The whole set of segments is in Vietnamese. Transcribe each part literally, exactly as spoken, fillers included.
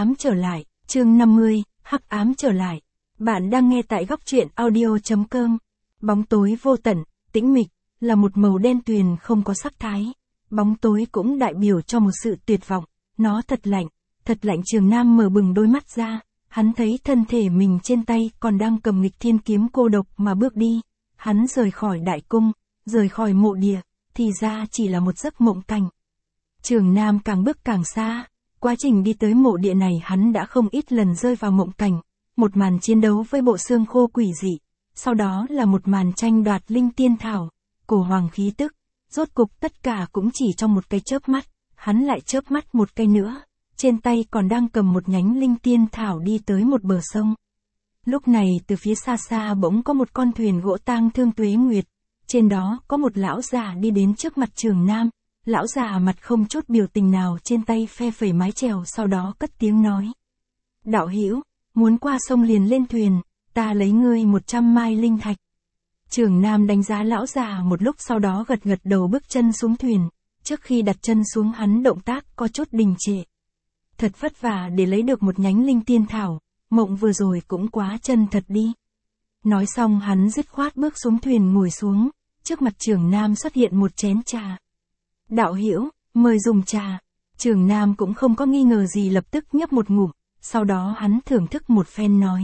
ám trở lại, chương năm mươi, hắc ám trở lại. Bạn đang nghe tại góc truyện audio.com. Bóng tối vô tận, tĩnh mịch, là một màu đen tuyền không có sắc thái. Bóng tối cũng đại biểu cho một sự tuyệt vọng, nó thật lạnh, thật lạnh. Trường Nam mở bừng đôi mắt ra, hắn thấy thân thể mình trên tay còn đang cầm nghịch thiên kiếm cô độc mà bước đi. Hắn rời khỏi đại cung, rời khỏi mộ địa, thì ra chỉ là một giấc mộng cảnh. Trường Nam càng bước càng xa, quá trình đi tới mộ địa này hắn đã không ít lần rơi vào mộng cảnh, một màn chiến đấu với bộ xương khô quỷ dị, sau đó là một màn tranh đoạt linh tiên thảo, cổ hoàng khí tức, rốt cục tất cả cũng chỉ trong một cái chớp mắt, hắn lại chớp mắt một cái nữa, trên tay còn đang cầm một nhánh linh tiên thảo đi tới một bờ sông. Lúc này từ phía xa xa bỗng có một con thuyền gỗ tang thương tuế nguyệt, trên đó có một lão già đi đến trước mặt Trường Nam. Lão già mặt không chút biểu tình nào, trên tay phe phẩy mái chèo, sau đó cất tiếng nói: Đạo hữu, muốn qua sông liền lên thuyền, ta lấy ngươi một trăm mai linh thạch. Trường Nam đánh giá lão già một lúc, sau đó gật gật đầu bước chân xuống thuyền. Trước khi đặt chân xuống hắn động tác có chút đình trệ. Thật vất vả để lấy được một nhánh linh tiên thảo, mộng vừa rồi cũng quá chân thật đi. Nói xong hắn dứt khoát bước xuống thuyền ngồi xuống, trước mặt Trường Nam xuất hiện một chén trà. Đạo hữu, mời dùng trà. Trường Nam cũng không có nghi ngờ gì, lập tức nhấp một ngụm, sau đó hắn thưởng thức một phen nói: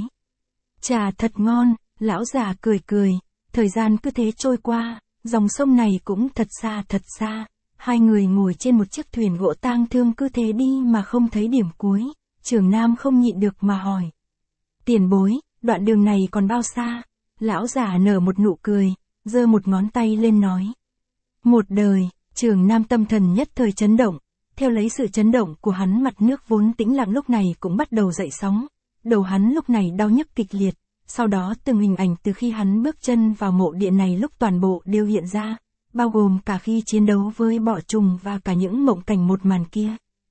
Trà thật ngon. Lão già cười cười, thời gian cứ thế trôi qua, dòng sông này cũng thật xa thật xa, hai người ngồi trên một chiếc thuyền gỗ tang thương cứ thế đi mà không thấy điểm cuối. Trường Nam không nhịn được mà hỏi: Tiền bối, đoạn đường này còn bao xa? Lão già nở một nụ cười, giơ một ngón tay lên nói: Một đời. Trường Nam tâm thần nhất thời chấn động, theo lấy sự chấn động của hắn, mặt nước vốn tĩnh lặng lúc này cũng bắt đầu dậy sóng, đầu hắn lúc này đau nhức kịch liệt, sau đó từng hình ảnh từ khi hắn bước chân vào mộ địa này lúc toàn bộ đều hiện ra, bao gồm cả khi chiến đấu với bọ trùng và cả những mộng cảnh một màn kia.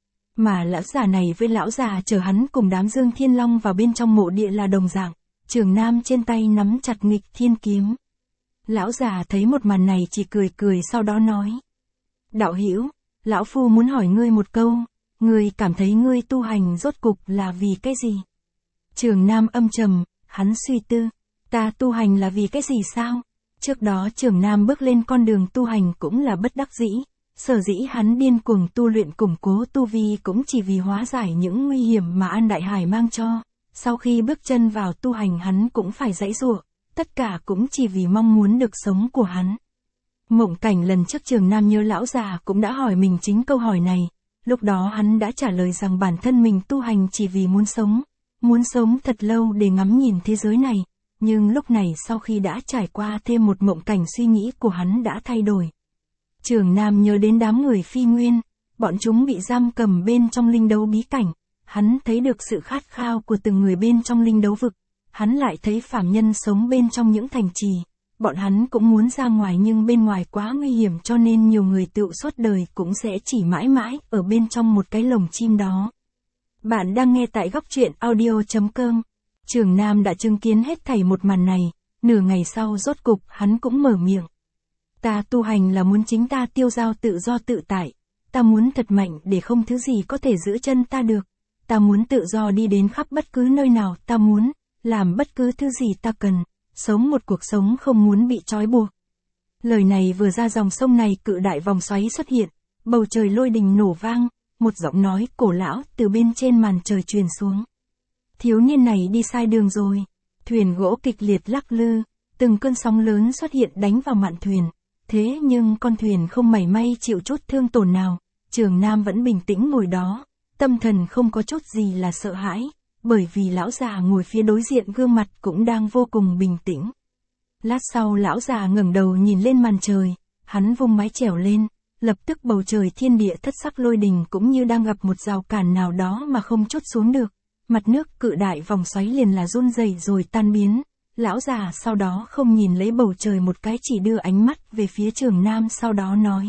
Mà lão già này với lão già chở hắn cùng đám Dương Thiên Long vào bên trong mộ địa là đồng dạng. Trường Nam trên tay nắm chặt nghịch thiên kiếm. Lão già thấy một màn này chỉ cười cười, sau đó nói: Đạo hữu, lão phu muốn hỏi ngươi một câu, ngươi cảm thấy ngươi tu hành rốt cục là vì cái gì? Trường Nam âm trầm, hắn suy tư: Ta tu hành là vì cái gì sao? Trước đó Trường Nam bước lên con đường tu hành cũng là bất đắc dĩ, sở dĩ hắn điên cuồng tu luyện củng cố tu vi cũng chỉ vì hóa giải những nguy hiểm mà An Đại Hải mang cho. Sau khi bước chân vào tu hành hắn cũng phải giãy giụa, tất cả cũng chỉ vì mong muốn được sống của hắn. Mộng cảnh lần trước Trường Nam nhớ lão già cũng đã hỏi mình chính câu hỏi này, lúc đó hắn đã trả lời rằng bản thân mình tu hành chỉ vì muốn sống, muốn sống thật lâu để ngắm nhìn thế giới này, nhưng lúc này sau khi đã trải qua thêm một mộng cảnh, suy nghĩ của hắn đã thay đổi. Trường Nam nhớ đến đám người Phi Nguyên, bọn chúng bị giam cầm bên trong linh đấu bí cảnh, hắn thấy được sự khát khao của từng người bên trong linh đấu vực, hắn lại thấy phàm nhân sống bên trong những thành trì. Bọn hắn cũng muốn ra ngoài nhưng bên ngoài quá nguy hiểm, cho nên nhiều người tự suốt đời cũng sẽ chỉ mãi mãi ở bên trong một cái lồng chim đó. Bạn đang nghe tại góc truyện audio.com. Trường Nam đã chứng kiến hết thảy một màn này, nửa ngày sau rốt cục hắn cũng mở miệng: Ta tu hành là muốn chính ta tiêu dao tự do tự tại, ta muốn thật mạnh để không thứ gì có thể giữ chân ta được, ta muốn tự do đi đến khắp bất cứ nơi nào ta muốn, làm bất cứ thứ gì ta cần. Sống một cuộc sống không muốn bị trói buộc. Lời này vừa ra, dòng sông này cự đại vòng xoáy xuất hiện, bầu trời lôi đình nổ vang, một giọng nói cổ lão từ bên trên màn trời truyền xuống: Thiếu niên này đi sai đường rồi. Thuyền gỗ kịch liệt lắc lư, từng cơn sóng lớn xuất hiện đánh vào mạn thuyền, thế nhưng con thuyền không mảy may chịu chút thương tổn nào. Trường Nam vẫn bình tĩnh ngồi đó, tâm thần không có chút gì là sợ hãi, bởi vì lão già ngồi phía đối diện gương mặt cũng đang vô cùng bình tĩnh. Lát sau lão già ngẩng đầu nhìn lên màn trời, hắn vung mái chèo lên, lập tức bầu trời thiên địa thất sắc, lôi đình cũng như đang gặp một rào cản nào đó mà không trút xuống được. Mặt nước cự đại vòng xoáy liền là run rẩy rồi tan biến. Lão già sau đó không nhìn lấy bầu trời một cái, chỉ đưa ánh mắt về phía Trường Nam, sau đó nói: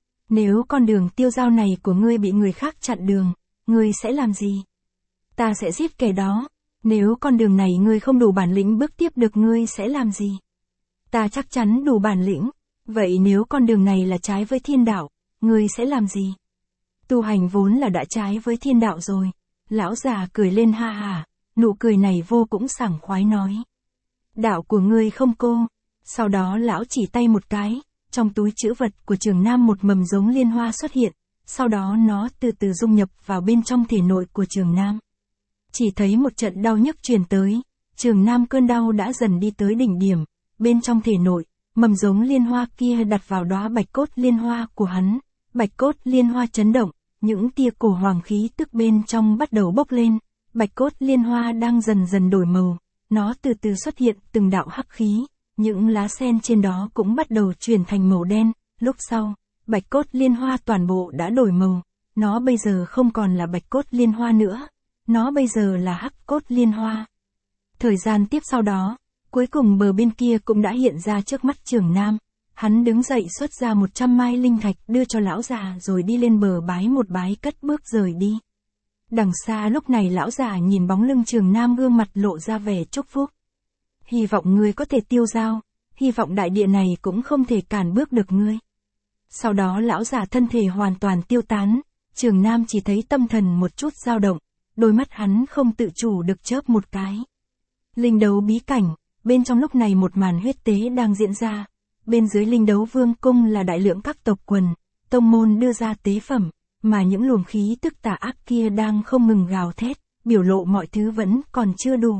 Nếu con đường tiêu dao này của ngươi bị người khác chặn đường, ngươi sẽ làm gì? Ta sẽ giết kẻ đó. Nếu con đường này ngươi không đủ bản lĩnh bước tiếp được, ngươi sẽ làm gì? Ta chắc chắn đủ bản lĩnh. Vậy nếu con đường này là trái với thiên đạo, ngươi sẽ làm gì? Tu hành vốn là đã trái với thiên đạo rồi. Lão già cười lên ha hả, nụ cười này vô cũng sảng khoái nói. Đạo của ngươi không cô. Sau đó lão chỉ tay một cái, trong túi trữ vật của Trường Nam một mầm giống liên hoa xuất hiện, sau đó nó từ từ dung nhập vào bên trong thể nội của Trường Nam. Chỉ thấy một trận đau nhức truyền tới, Trường Nam cơn đau đã dần đi tới đỉnh điểm, bên trong thể nội, mầm giống liên hoa kia đặt vào đóa bạch cốt liên hoa của hắn, bạch cốt liên hoa chấn động, những tia cổ hoàng khí tức bên trong bắt đầu bốc lên, bạch cốt liên hoa đang dần dần đổi màu, nó từ từ xuất hiện từng đạo hắc khí, những lá sen trên đó cũng bắt đầu chuyển thành màu đen, lúc sau, bạch cốt liên hoa toàn bộ đã đổi màu, nó bây giờ không còn là bạch cốt liên hoa nữa, nó bây giờ là hắc cốt liên hoa. Thời gian tiếp sau đó, cuối cùng bờ bên kia cũng đã hiện ra trước mắt Trường Nam, hắn đứng dậy xuất ra một trăm mai linh thạch đưa cho lão già rồi đi lên bờ bái một bái cất bước rời đi. Đằng xa lúc này lão già nhìn bóng lưng Trường Nam gương mặt lộ ra vẻ chúc phúc. Hy vọng ngươi có thể tiêu dao, hy vọng đại địa này cũng không thể cản bước được ngươi. Sau đó lão già thân thể hoàn toàn tiêu tán, Trường Nam chỉ thấy tâm thần một chút dao động, đôi mắt hắn không tự chủ được chớp một cái. Linh đấu bí cảnh, bên trong lúc này một màn huyết tế đang diễn ra, bên dưới linh đấu vương cung là đại lượng các tộc quần, tông môn đưa ra tế phẩm, mà những luồng khí tức tà ác kia đang không ngừng gào thét, biểu lộ mọi thứ vẫn còn chưa đủ.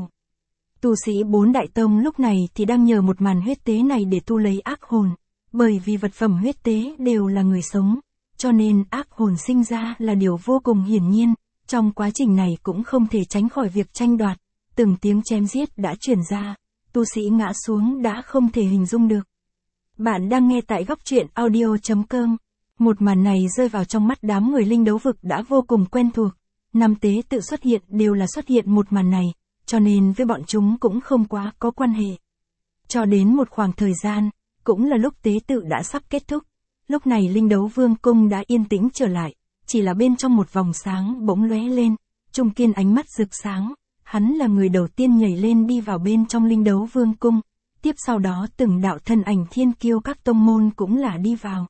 Tu sĩ bốn đại tông lúc này thì đang nhờ một màn huyết tế này để tu lấy ác hồn, bởi vì vật phẩm huyết tế đều là người sống, cho nên ác hồn sinh ra là điều vô cùng hiển nhiên, trong quá trình này cũng không thể tránh khỏi việc tranh đoạt, từng tiếng chém giết đã truyền ra, tu sĩ ngã xuống đã không thể hình dung được. Bạn đang nghe tại góc truyện audio chấm com. Một màn này rơi vào trong mắt đám người linh đấu vực đã vô cùng quen thuộc, năm tế tự xuất hiện đều là xuất hiện một màn này, cho nên với bọn chúng cũng không quá có quan hệ. Cho đến một khoảng thời gian, cũng là lúc tế tự đã sắp kết thúc, lúc này linh đấu vương cung đã yên tĩnh trở lại, chỉ là bên trong một vòng sáng bỗng lóe lên, Trung Kiên ánh mắt rực sáng, hắn là người đầu tiên nhảy lên đi vào bên trong linh đấu vương cung, tiếp sau đó từng đạo thân ảnh thiên kiêu các tông môn cũng là đi vào.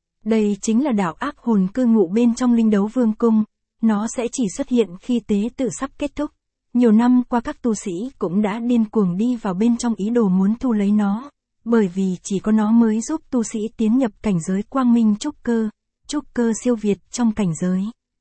Đây chính là đạo ác hồn cư ngụ bên trong linh đấu vương cung, nó sẽ chỉ xuất hiện khi tế tự sắp kết thúc. Nhiều năm qua các tu sĩ cũng đã điên cuồng đi vào bên trong ý đồ muốn thu lấy nó, bởi vì chỉ có nó mới giúp tu sĩ tiến nhập cảnh giới quang minh trúc cơ, trúc cơ siêu việt trong cảnh giới.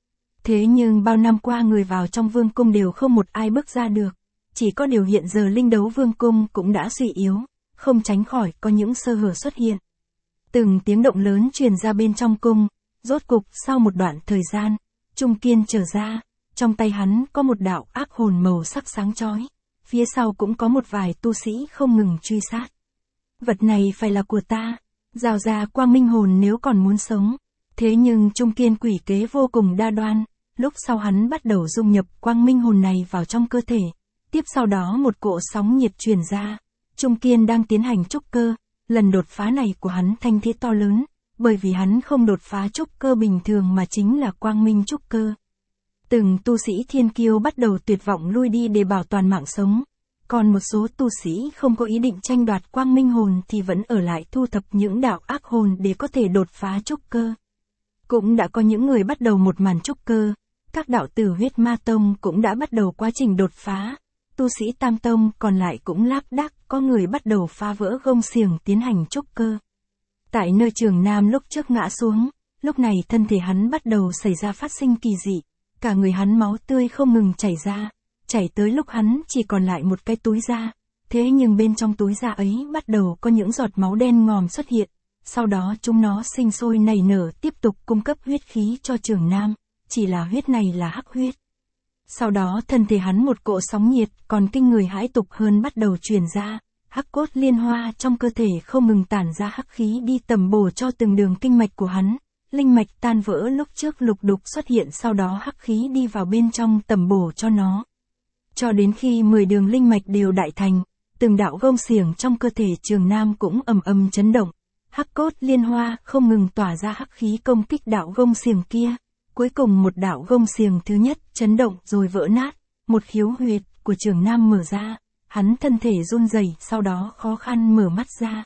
Thế nhưng bao năm qua người vào trong vương cung đều không một ai bước ra được, chỉ có điều hiện giờ linh đấu vương cung cũng đã suy yếu, không tránh khỏi có những sơ hở xuất hiện. Từng tiếng động lớn truyền ra bên trong cung, rốt cục sau một đoạn thời gian, Trung Kiên trở ra, trong tay hắn có một đạo ác hồn màu sắc sáng chói, phía sau cũng có một vài tu sĩ không ngừng truy sát. Vật này phải là của ta, giao ra quang minh hồn nếu còn muốn sống. Thế nhưng Trung Kiên quỷ kế vô cùng đa đoan, lúc sau hắn bắt đầu dung nhập quang minh hồn này vào trong cơ thể, tiếp sau đó một cỗ sóng nhiệt truyền ra, Trung Kiên đang tiến hành trúc cơ. Lần đột phá này của hắn thanh thế to lớn, bởi vì hắn không đột phá trúc cơ bình thường mà chính là quang minh trúc cơ. Từng tu sĩ thiên kiêu bắt đầu tuyệt vọng lui đi để bảo toàn mạng sống, còn một số tu sĩ không có ý định tranh đoạt quang minh hồn thì vẫn ở lại thu thập những đạo ác hồn để có thể đột phá trúc cơ. Cũng đã có những người bắt đầu một màn trúc cơ, các đạo tử huyết ma tông cũng đã bắt đầu quá trình đột phá. Tu sĩ tam tông còn lại cũng lác đác, có người bắt đầu phá vỡ gông xiềng tiến hành trúc cơ. Tại nơi Trường Nam lúc trước ngã xuống, lúc này thân thể hắn bắt đầu xảy ra phát sinh kỳ dị, cả người hắn máu tươi không ngừng chảy ra, chảy tới lúc hắn chỉ còn lại một cái túi da, thế nhưng bên trong túi da ấy bắt đầu có những giọt máu đen ngòm xuất hiện, sau đó chúng nó sinh sôi nảy nở tiếp tục cung cấp huyết khí cho Trường Nam, chỉ là huyết này là hắc huyết. Sau đó thân thể hắn một cỗ sóng nhiệt còn kinh người hãi tục hơn bắt đầu truyền ra, hắc cốt liên hoa trong cơ thể không ngừng tản ra hắc khí đi tầm bổ cho từng đường kinh mạch của hắn, linh mạch tan vỡ lúc trước lục đục xuất hiện sau đó hắc khí đi vào bên trong tầm bổ cho nó. Cho đến khi mười đường linh mạch đều đại thành, từng đạo gông xiềng trong cơ thể Trường Nam cũng ầm ầm chấn động, hắc cốt liên hoa không ngừng tỏa ra hắc khí công kích đạo gông xiềng kia. Cuối cùng một đạo gông xiềng thứ nhất chấn động rồi vỡ nát, một khiếu huyệt của Trường Nam mở ra, hắn thân thể run rẩy, sau đó khó khăn mở mắt ra.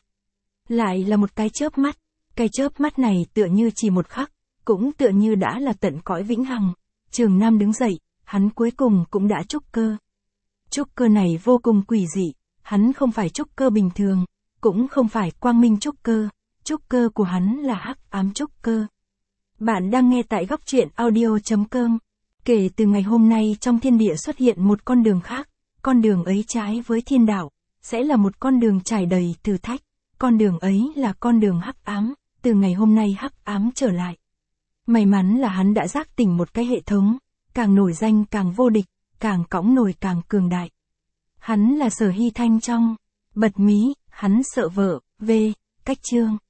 Lại là một cái chớp mắt, cái chớp mắt này tựa như chỉ một khắc, cũng tựa như đã là tận cõi vĩnh hằng. Trường Nam đứng dậy, hắn cuối cùng cũng đã trúc cơ. Trúc cơ này vô cùng quỷ dị, hắn không phải trúc cơ bình thường, cũng không phải quang minh trúc cơ, trúc cơ của hắn là hắc ám trúc cơ. Bạn đang nghe tại góc truyện audio.com. Kể từ ngày hôm nay trong thiên địa xuất hiện một con đường khác, con đường ấy trái với thiên đạo, sẽ là một con đường trải đầy thử thách, con đường ấy là con đường hắc ám, từ ngày hôm nay hắc ám trở lại. May mắn là hắn đã giác tỉnh một cái hệ thống, càng nổi danh càng vô địch, càng cõng nổi càng cường đại. Hắn là Sở Hy Thanh trong Bật Mí, hắn sợ vợ, V, cách chương.